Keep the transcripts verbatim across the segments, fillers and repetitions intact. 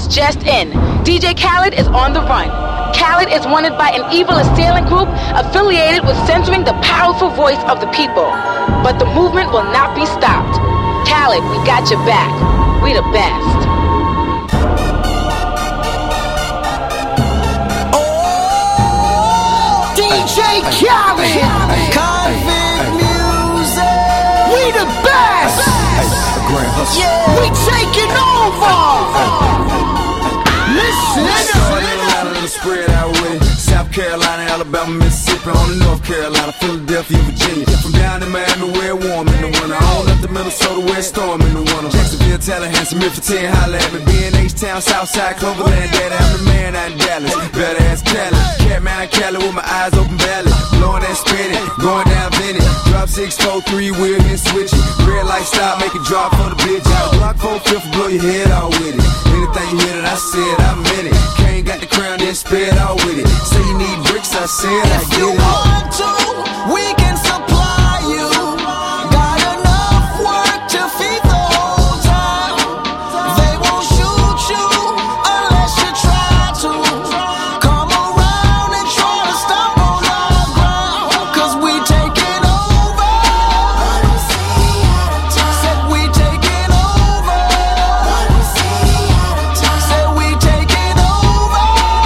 just in. D J Khaled is on the run. Khaled is wanted by an evil assailant group affiliated with censoring the powerful voice of the people. But the movement will not be stopped. Khaled, we got your back. We the best. Oh, D J Khaled, Convict Music. We the best. Yeah. We taking over. Listen. Spread out with it. South Carolina, Alabama, Mississippi, on the North Carolina, Philadelphia, Virginia. From down in Miami, where it warm in the winter, on up to Minnesota, where it storm in the winter. Jacksonville, Tallahassee, Memphis, ten, holla at me. B and H Town, Southside, Cloverland, Daddy, I'm the man out in Dallas. Better ass Cali, Catman out Cali with my eyes open valley. Blowing that spinning, going down Vinny. Drop six, four, three, wheel, hit switching. Red light stop, make it drop for the bitch. Out block four, fifth, blow your head out with it. Anything you hear that I said, I meant it. Kane got the crown, then spit out with it. Say you need bricks, I said I get it. If you want to, we can supply you. Got enough work to feed the whole town. They won't shoot you unless you try to. Come around and try to stop on our ground, cause we taking over. Said we taking over. Said we taking over.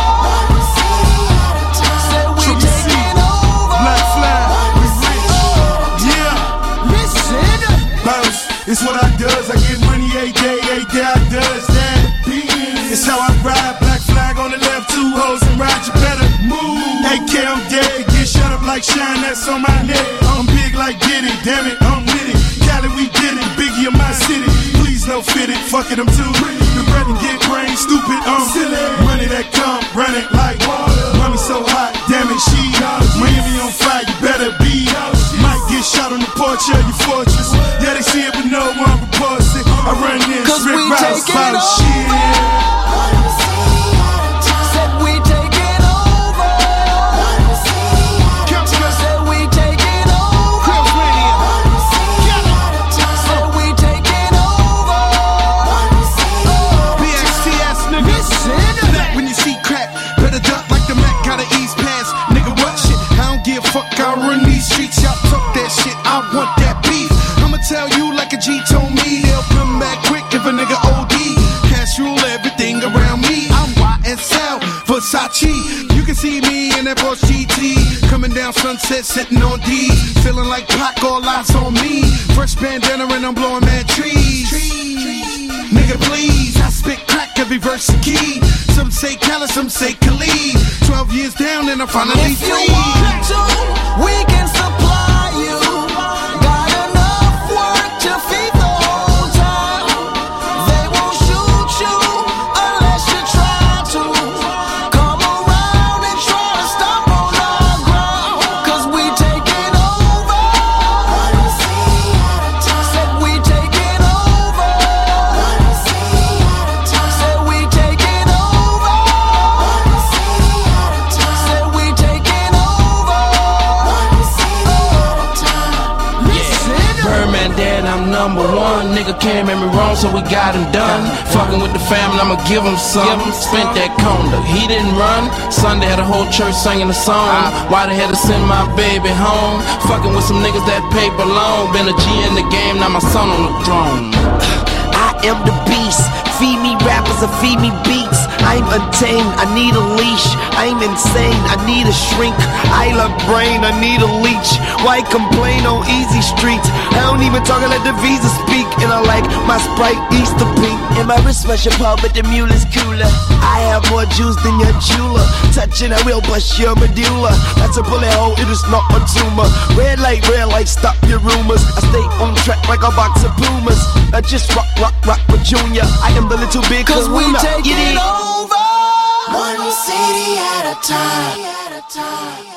Said we taking over. Black flag, we rich. Yeah. Listen. Bounce, it's what I does. I get money every day, every day I does that. It's how I ride. Black flag on the left, two hoes and ride. You better move. A K, I'm dead. Get shut up like Shine, that's on my neck. I'm big like Diddy, damn it, I'm with it. Cali, we did it. Biggie of my city. Please no fit it. Fuck it, I'm too. The bread and get brain stupid. I'm silly. Money that come, run it like water. Mommy so hot, damn it, she. Miami on fire, you better be. Might get shot on the porch of your fortress. Yeah, they see it, but no one reports it. I run this, Cause Rick we Rouse, taking about over. shit. Said we taking over. Said we taking over. Said we taking over. B X T S, nigga. Listen. When you see crack, better duck like the Mac got an East Pass. Nigga, what shit? I don't give a fuck. I run these streets. Y'all talk that shit. I want that beef. I'ma tell you like a G told me. They'll come back quick if a nigga O D. Cash rule everything around me. I'm Y S L, Versace. You can see me in that Porsche G T. Coming down Sunset, sitting on D. Feeling like Pac, all eyes on me. Fresh bandana and I'm blowing mad trees. Nigga, please, I spit crack every verse and key. Some say Khaled, some say Khalid. Twelve years down and I'm finally If you free. want to, we can supply you. Got enough work to feed the whole town. They won't shoot you unless you try to. Come around and try to stop on our ground, cause we taking over. Said we taking over. Said we taking over. Said we taking over. Listen. Birdman dead, I'm number one. Nigga can't make me wrong, so we got him done. Fucking with the family, I'ma give him some. Spent that conda, he didn't run. Sunday had a whole church singing a song. Why they had to send my baby home? Fucking with some niggas that paper long. Been a G in the game, now my son on the throne. I am the beast. Feed me rappers and feed me beats. I'm untamed, I need a leash. I'm insane, I need a shrink. I love brain, I need a leech. Why complain on easy streets? I don't even talk, I let the visa speak. And I like my Sprite Easter pink. And my wrist special pop, but the mule is cooler. I have more juice than your jeweler. Touching, I will bust your medulla. That's a bullet hole, it is not a tumor. Red light, red light, stop your rumors. I stay on track like a box of Pumas. I just rock, rock, rock with Junior. I am the little big Cause we Kahuna. taking Yeah. over. One city at a time.